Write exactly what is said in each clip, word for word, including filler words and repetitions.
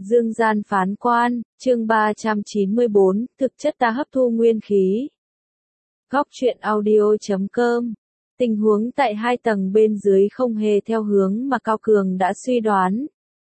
Dương gian phán quan, chương ba trăm chín mươi bốn, thực chất ta hấp thu nguyên khí. Góc truyện audio chấm com. Tình huống tại hai tầng bên dưới không hề theo hướng mà Cao Cường đã suy đoán.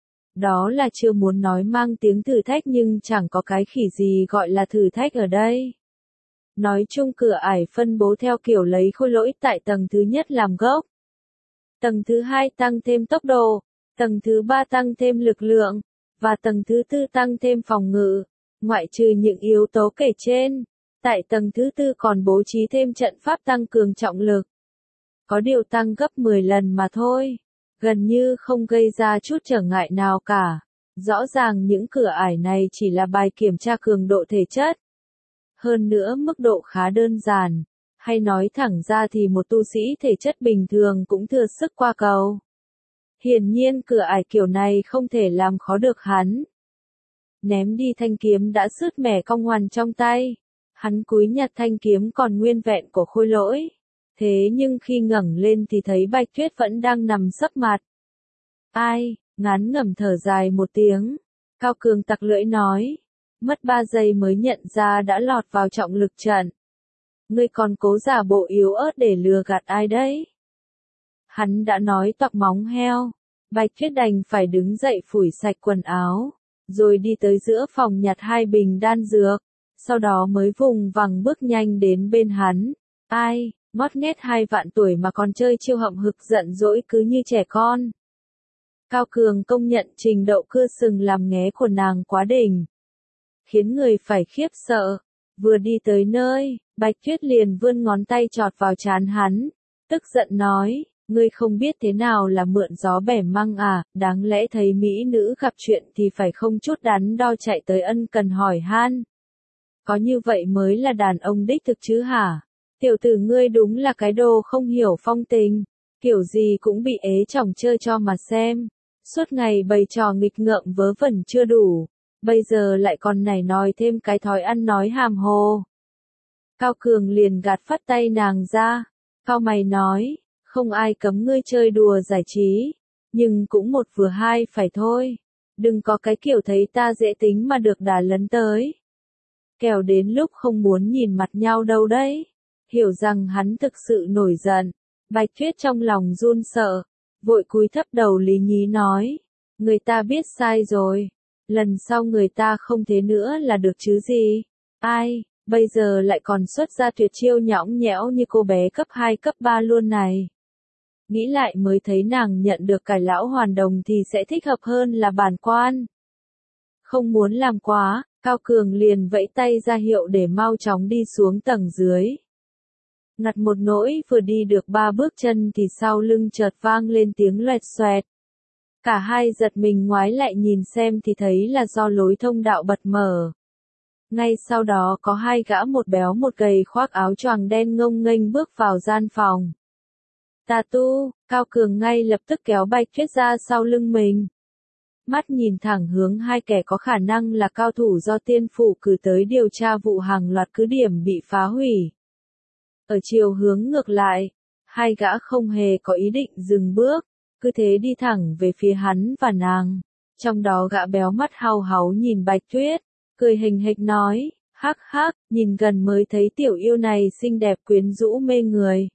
Đó là chưa muốn nói mang tiếng thử thách nhưng chẳng có cái khỉ gì gọi là thử thách ở đây. Nói chung cửa ải phân bố theo kiểu lấy khối lỗi tại tầng thứ nhất làm gốc. Tầng thứ hai tăng thêm tốc độ, tầng thứ ba tăng thêm lực lượng, và tầng thứ tư tăng thêm phòng ngự. Ngoại trừ những yếu tố kể trên, tại tầng thứ tư còn bố trí thêm trận pháp tăng cường trọng lực. Có điều tăng gấp mười lần mà thôi, gần như không gây ra chút trở ngại nào cả. Rõ ràng những cửa ải này chỉ là bài kiểm tra cường độ thể chất. Hơn nữa mức độ khá đơn giản, hay nói thẳng ra thì một tu sĩ thể chất bình thường cũng thừa sức qua cầu. Hiển nhiên cửa ải kiểu này không thể làm khó được hắn. Ném đi thanh kiếm đã sứt mẻ cong ngoằn trong tay. Hắn cúi nhặt thanh kiếm còn nguyên vẹn của khôi lỗi. Thế nhưng khi ngẩng lên thì thấy Bạch Tuyết vẫn đang nằm sấp mặt. Ai, ngán ngẩm thở dài một tiếng. Cao Cường tặc lưỡi nói. Mất ba giây mới nhận ra đã lọt vào trọng lực trận. Ngươi còn cố giả bộ yếu ớt để lừa gạt ai đấy? Hắn đã nói toạc móng heo. Bạch Tuyết đành phải đứng dậy phủi sạch quần áo, rồi đi tới giữa phòng nhặt hai bình đan dược, sau đó mới vùng vằng bước nhanh đến bên hắn. Ai, ngót nghét hai vạn tuổi mà còn chơi chiêu hậm hực giận dỗi cứ như trẻ con. Cao Cường công nhận trình độ cưa sừng làm nghé của nàng quá đỉnh, khiến người phải khiếp sợ. Vừa đi tới nơi, Bạch Tuyết liền vươn ngón tay chọt vào trán hắn, tức giận nói. Ngươi không biết thế nào là mượn gió bẻ măng à, đáng lẽ thấy mỹ nữ gặp chuyện thì phải không chút đắn đo chạy tới ân cần hỏi han. Có như vậy mới là đàn ông đích thực chứ hả? Tiểu tử ngươi đúng là cái đồ không hiểu phong tình, kiểu gì cũng bị ế chồng chơi cho mà xem. Suốt ngày bày trò nghịch ngợm vớ vẩn chưa đủ, bây giờ lại còn nảy nòi thêm cái thói ăn nói hàm hồ. Cao Cường liền gạt phắt tay nàng ra, cau mày nói. Không ai cấm ngươi chơi đùa giải trí, nhưng cũng một vừa hai phải thôi. Đừng có cái kiểu thấy ta dễ tính mà được đà lấn tới. Kẻo đến lúc không muốn nhìn mặt nhau đâu đấy. Hiểu rằng hắn thực sự nổi giận. Bạch Tuyết trong lòng run sợ, vội cúi thấp đầu lý nhí nói. Người ta biết sai rồi. Lần sau người ta không thế nữa là được chứ gì. Ai, bây giờ lại còn xuất ra tuyệt chiêu nhõng nhẽo như cô bé cấp hai cấp ba luôn này. Nghĩ lại mới thấy nàng nhận được cải lão hoàn đồng thì sẽ thích hợp hơn là bản quan. Không muốn làm quá, Cao Cường liền vẫy tay ra hiệu để mau chóng đi xuống tầng dưới. Ngặt một nỗi vừa đi được ba bước chân thì sau lưng chợt vang lên tiếng loẹt xoẹt. Cả hai giật mình ngoái lại nhìn xem thì thấy là do lối thông đạo bật mở. Ngay sau đó có hai gã một béo một gầy khoác áo choàng đen ngông nghênh bước vào gian phòng. Tà tu, Cao Cường ngay lập tức kéo Bạch Tuyết ra sau lưng mình. Mắt nhìn thẳng hướng hai kẻ có khả năng là cao thủ do tiên phủ cử tới điều tra vụ hàng loạt cứ điểm bị phá hủy. Ở chiều hướng ngược lại, hai gã không hề có ý định dừng bước, cứ thế đi thẳng về phía hắn và nàng. Trong đó gã béo mắt hau háu nhìn Bạch Tuyết, cười hình hịch nói, hắc hắc, nhìn gần mới thấy tiểu yêu này xinh đẹp quyến rũ mê người.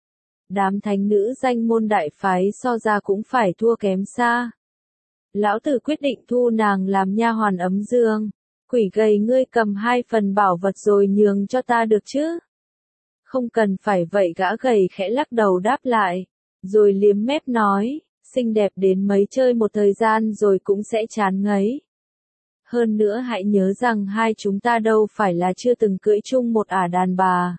Đám thánh nữ danh môn đại phái so ra cũng phải thua kém xa. Lão tử quyết định thu nàng làm nha hoàn ấm giường. Quỷ gầy ngươi cầm hai phần bảo vật rồi nhường cho ta được chứ? Không cần phải vậy, gã gầy khẽ lắc đầu đáp lại, rồi liếm mép nói, xinh đẹp đến mấy chơi một thời gian rồi cũng sẽ chán ngấy. Hơn nữa hãy nhớ rằng hai chúng ta đâu phải là chưa từng cưỡi chung một ả đàn bà.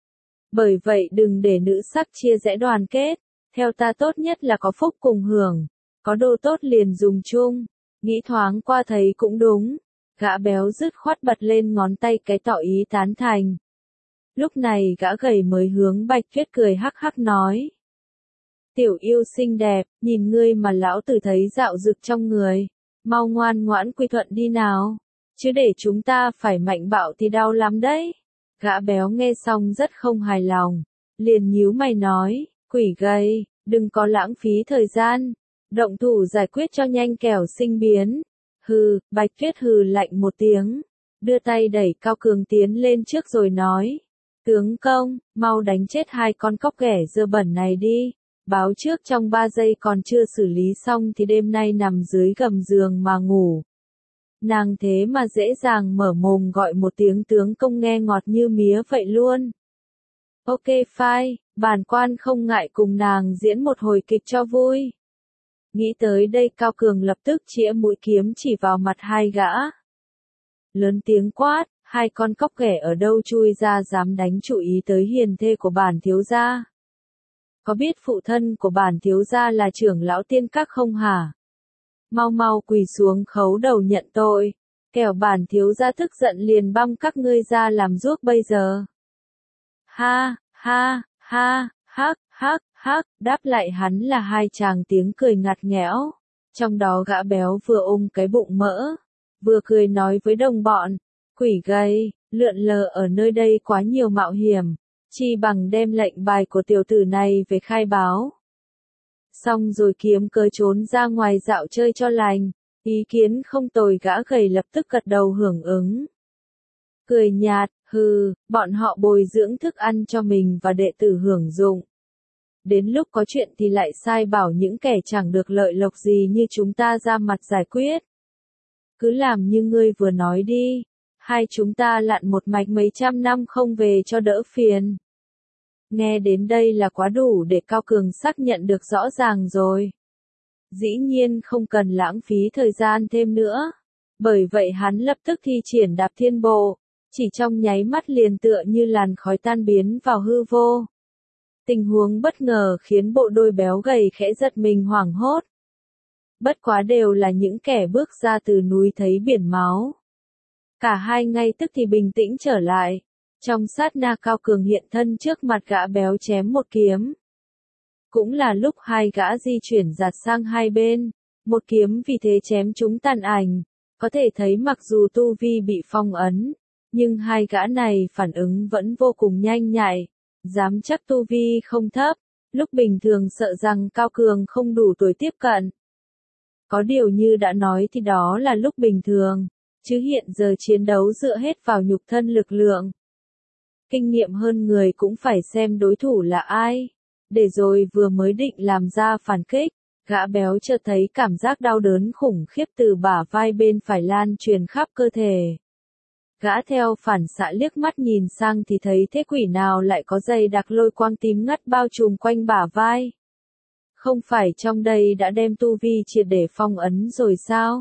Bởi vậy đừng để nữ sắc chia rẽ đoàn kết, theo ta tốt nhất là có phúc cùng hưởng, có đồ tốt liền dùng chung. Nghĩ thoáng qua thấy cũng đúng, gã béo dứt khoát bật lên ngón tay cái tỏ ý tán thành. Lúc này gã gầy mới hướng Bạch Tuyết cười hắc hắc nói. Tiểu yêu xinh đẹp, nhìn ngươi mà lão tử thấy dạo rực trong người, mau ngoan ngoãn quy thuận đi nào, chứ để chúng ta phải mạnh bạo thì đau lắm đấy. Gã béo nghe xong rất không hài lòng, liền nhíu mày nói, quỷ gầy, đừng có lãng phí thời gian, động thủ giải quyết cho nhanh kẻo sinh biến. Hừ, Bạch Tuyết hừ lạnh một tiếng, đưa tay đẩy Cao Cường tiến lên trước rồi nói. Tướng công, mau đánh chết hai con cóc ghẻ dơ bẩn này đi. Báo trước trong ba giây còn chưa xử lý xong thì đêm nay nằm dưới gầm giường mà ngủ. Nàng thế mà dễ dàng mở mồm gọi một tiếng tướng công nghe ngọt như mía vậy luôn. Ok fine, bản quan không ngại cùng nàng diễn một hồi kịch cho vui. Nghĩ tới đây Cao Cường lập tức chĩa mũi kiếm chỉ vào mặt hai gã. Lớn tiếng quát, hai con cóc ghẻ ở đâu chui ra dám đánh chú ý tới hiền thê của bản thiếu gia. Có biết phụ thân của bản thiếu gia là trưởng lão tiên các không hả? Mau mau quỳ xuống khấu đầu nhận tội, kẻo bản thiếu gia tức giận liền băm các ngươi ra làm ruốc bây giờ. Ha, ha, ha, hắc, hắc, hắc, đáp lại hắn là hai chàng tiếng cười ngặt nghẽo. Trong đó gã béo vừa ôm cái bụng mỡ, vừa cười nói với đồng bọn, quỷ gầy, lượn lờ ở nơi đây quá nhiều mạo hiểm, chi bằng đem lệnh bài của tiểu tử này về khai báo. Xong rồi kiếm cớ trốn ra ngoài dạo chơi cho lành, ý kiến không tồi gã gầy lập tức gật đầu hưởng ứng. Cười nhạt, hừ, bọn họ bồi dưỡng thức ăn cho mình và đệ tử hưởng dụng. Đến lúc có chuyện thì lại sai bảo những kẻ chẳng được lợi lộc gì như chúng ta ra mặt giải quyết. Cứ làm như ngươi vừa nói đi, hai chúng ta lặn một mạch mấy trăm năm không về cho đỡ phiền. Nghe đến đây là quá đủ để Cao Cường xác nhận được rõ ràng rồi. Dĩ nhiên không cần lãng phí thời gian thêm nữa. Bởi vậy hắn lập tức thi triển đạp thiên bộ, chỉ trong nháy mắt liền tựa như làn khói tan biến vào hư vô. Tình huống bất ngờ khiến bộ đôi béo gầy khẽ giật mình hoảng hốt. Bất quá đều là những kẻ bước ra từ núi thấy biển máu. Cả hai ngay tức thì bình tĩnh trở lại. Trong sát na Cao Cường hiện thân trước mặt gã béo chém một kiếm. Cũng là lúc hai gã di chuyển giạt sang hai bên, một kiếm vì thế chém chúng tàn ảnh. Có thể thấy mặc dù tu vi bị phong ấn, nhưng hai gã này phản ứng vẫn vô cùng nhanh nhạy, dám chắc tu vi không thấp, lúc bình thường sợ rằng Cao Cường không đủ tuổi tiếp cận. Có điều như đã nói thì đó là lúc bình thường, chứ hiện giờ chiến đấu dựa hết vào nhục thân lực lượng. Kinh nghiệm hơn người cũng phải xem đối thủ là ai. Để rồi vừa mới định làm ra phản kích, gã béo chợt thấy cảm giác đau đớn khủng khiếp từ bả vai bên phải lan truyền khắp cơ thể. Gã theo phản xạ liếc mắt nhìn sang thì thấy thế quỷ nào lại có dây đặc lôi quang tím ngắt bao trùm quanh bả vai. Không phải trong đây đã đem tu vi triệt để phong ấn rồi sao?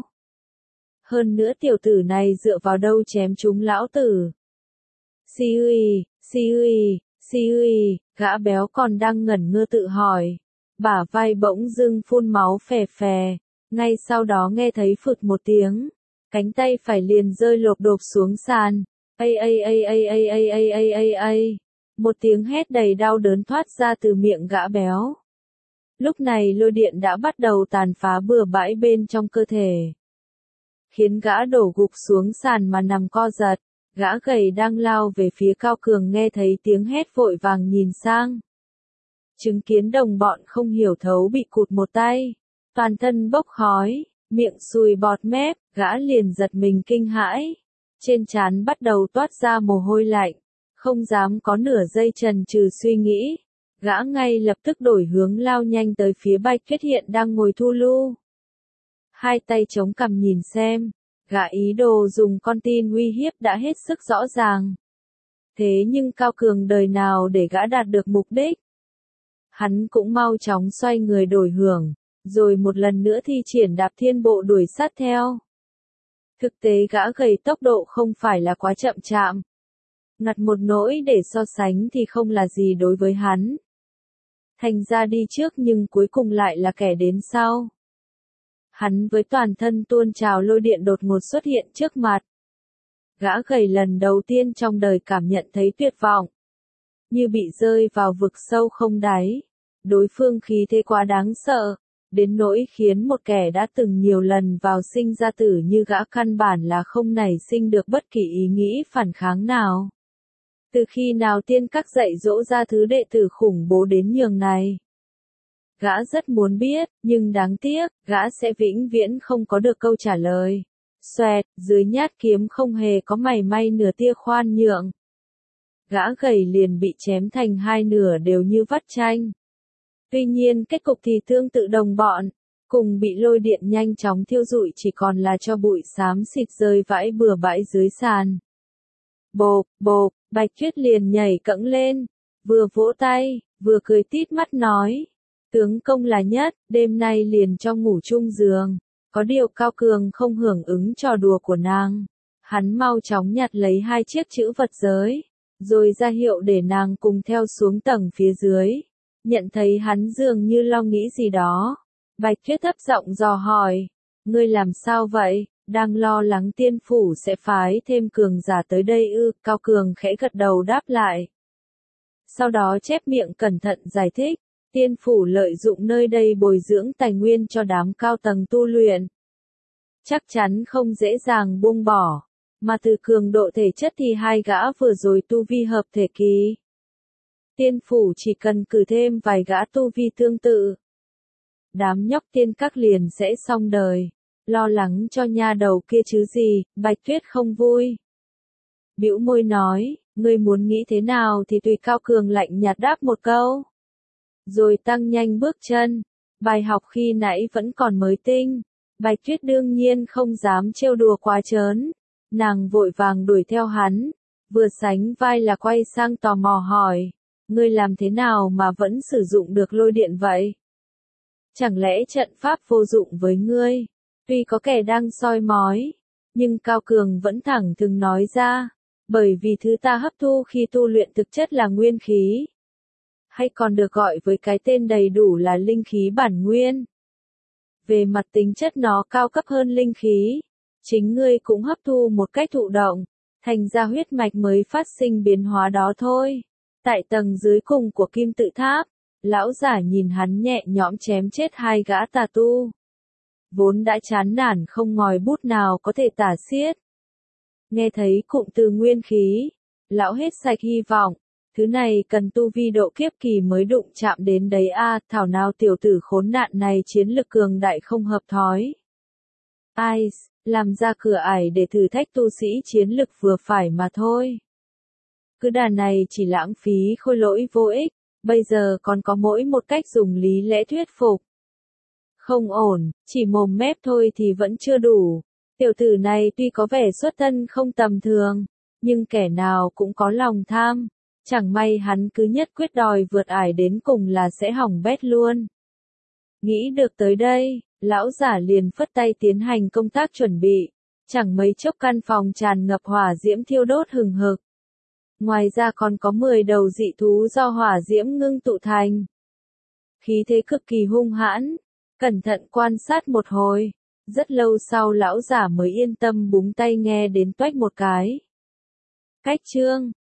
Hơn nữa tiểu tử này dựa vào đâu chém chúng lão tử? Si ui, si ui, si ui, gã béo còn đang ngẩn ngơ tự hỏi. Bả vai bỗng dưng phun máu phè phè, ngay sau đó nghe thấy phụt một tiếng. Cánh tay phải liền rơi lộp độp xuống sàn. Ây ây ây ây ây ây ây ây ây ây. Một tiếng hét đầy đau đớn thoát ra từ miệng gã béo. Lúc này lôi điện đã bắt đầu tàn phá bừa bãi bên trong cơ thể. Khiến gã đổ gục xuống sàn mà nằm co giật. Gã gầy đang lao về phía Cao Cường nghe thấy tiếng hét vội vàng nhìn sang. Chứng kiến đồng bọn không hiểu thấu bị cụt một tay. Toàn thân bốc khói, miệng sùi bọt mép, gã liền giật mình kinh hãi. Trên trán bắt đầu toát ra mồ hôi lạnh. Không dám có nửa giây chần chừ suy nghĩ. Gã ngay lập tức đổi hướng lao nhanh tới phía Bạch Tuyết hiện đang ngồi thu lu. Hai tay chống cằm nhìn xem. Gã ý đồ dùng con tin uy hiếp đã hết sức rõ ràng. Thế nhưng Cao Cường đời nào để gã đạt được mục đích. Hắn cũng mau chóng xoay người đổi hướng, rồi một lần nữa thi triển đạp thiên bộ đuổi sát theo. Thực tế gã gầy tốc độ không phải là quá chậm chạm. Ngặt một nỗi để so sánh thì không là gì đối với hắn. Thành ra đi trước nhưng cuối cùng lại là kẻ đến sau. Hắn với toàn thân tuôn trào lôi điện đột ngột xuất hiện trước mặt. Gã gầy lần đầu tiên trong đời cảm nhận thấy tuyệt vọng. Như bị rơi vào vực sâu không đáy. Đối phương khí thế quá đáng sợ. Đến nỗi khiến một kẻ đã từng nhiều lần vào sinh ra tử như gã căn bản là không nảy sinh được bất kỳ ý nghĩ phản kháng nào. Từ khi nào tiên các dạy dỗ ra thứ đệ tử khủng bố đến nhường này? Gã rất muốn biết, nhưng đáng tiếc, gã sẽ vĩnh viễn không có được câu trả lời. Xoẹt, dưới nhát kiếm không hề có mảy may nửa tia khoan nhượng. Gã gầy liền bị chém thành hai nửa đều như vắt chanh. Tuy nhiên kết cục thì tương tự đồng bọn, cùng bị lôi điện nhanh chóng thiêu rụi chỉ còn là cho bụi xám xịt rơi vãi bừa bãi dưới sàn. Bộp, bộp, Bạch Tuyết liền nhảy cẫng lên, vừa vỗ tay, vừa cười tít mắt nói. Tướng công là nhất, đêm nay liền cho ngủ chung giường. Có điều Cao Cường không hưởng ứng trò đùa của nàng. Hắn mau chóng nhặt lấy hai chiếc chữ vật giới, rồi ra hiệu để nàng cùng theo xuống tầng phía dưới. Nhận thấy hắn dường như lo nghĩ gì đó. Bạch Tuyết thấp giọng dò hỏi. Ngươi làm sao vậy? Đang lo lắng tiên phủ sẽ phái thêm cường giả tới đây ư? Cao Cường khẽ gật đầu đáp lại. Sau đó chép miệng cẩn thận giải thích. Tiên phủ lợi dụng nơi đây bồi dưỡng tài nguyên cho đám cao tầng tu luyện. Chắc chắn không dễ dàng buông bỏ. Mà từ cường độ thể chất thì hai gã vừa rồi tu vi hợp thể kỳ. Tiên phủ chỉ cần cử thêm vài gã tu vi tương tự. Đám nhóc tiên các liền sẽ xong đời. Lo lắng cho nha đầu kia chứ gì, Bạch Tuyết không vui. Bĩu môi nói, ngươi muốn nghĩ thế nào thì tùy. Cao Cường lạnh nhạt đáp một câu. Rồi tăng nhanh bước chân. Bài học khi nãy vẫn còn mới tinh. Bạch Tuyết đương nhiên không dám trêu đùa quá trớn. Nàng vội vàng đuổi theo hắn. Vừa sánh vai là quay sang tò mò hỏi. Ngươi làm thế nào mà vẫn sử dụng được lôi điện vậy? Chẳng lẽ trận pháp vô dụng với ngươi? Tuy có kẻ đang soi mói, nhưng Cao Cường vẫn thẳng thừng nói ra. Bởi vì thứ ta hấp thu khi tu luyện thực chất là nguyên khí. Hay còn được gọi với cái tên đầy đủ là linh khí bản nguyên. Về mặt tính chất nó cao cấp hơn linh khí. Chính ngươi cũng hấp thu một cách thụ động, thành ra huyết mạch mới phát sinh biến hóa đó thôi. Tại tầng dưới cùng của kim tự tháp, lão giả nhìn hắn nhẹ nhõm chém chết hai gã tà tu. Vốn đã chán nản không ngòi bút nào có thể tả xiết. Nghe thấy cụm từ nguyên khí, lão hết sạch hy vọng. Thứ này cần tu vi độ kiếp kỳ mới đụng chạm đến đấy a, à, thảo nào tiểu tử khốn nạn này chiến lực cường đại không hợp thói. Ai, làm ra cửa ải để thử thách tu sĩ chiến lực vừa phải mà thôi. Cứ đà này chỉ lãng phí khôi lỗi vô ích, bây giờ còn có mỗi một cách dùng lý lẽ thuyết phục. Không ổn, chỉ mồm mép thôi thì vẫn chưa đủ. Tiểu tử này tuy có vẻ xuất thân không tầm thường, nhưng kẻ nào cũng có lòng tham. Chẳng may hắn cứ nhất quyết đòi vượt ải đến cùng là sẽ hỏng bét luôn. Nghĩ được tới đây, lão giả liền phất tay tiến hành công tác chuẩn bị. Chẳng mấy chốc căn phòng tràn ngập hỏa diễm thiêu đốt hừng hực. Ngoài ra còn có mười đầu dị thú do hỏa diễm ngưng tụ thành. Khí thế cực kỳ hung hãn. Cẩn thận quan sát một hồi. Rất lâu sau lão giả mới yên tâm búng tay nghe đến toách một cái. Cách chương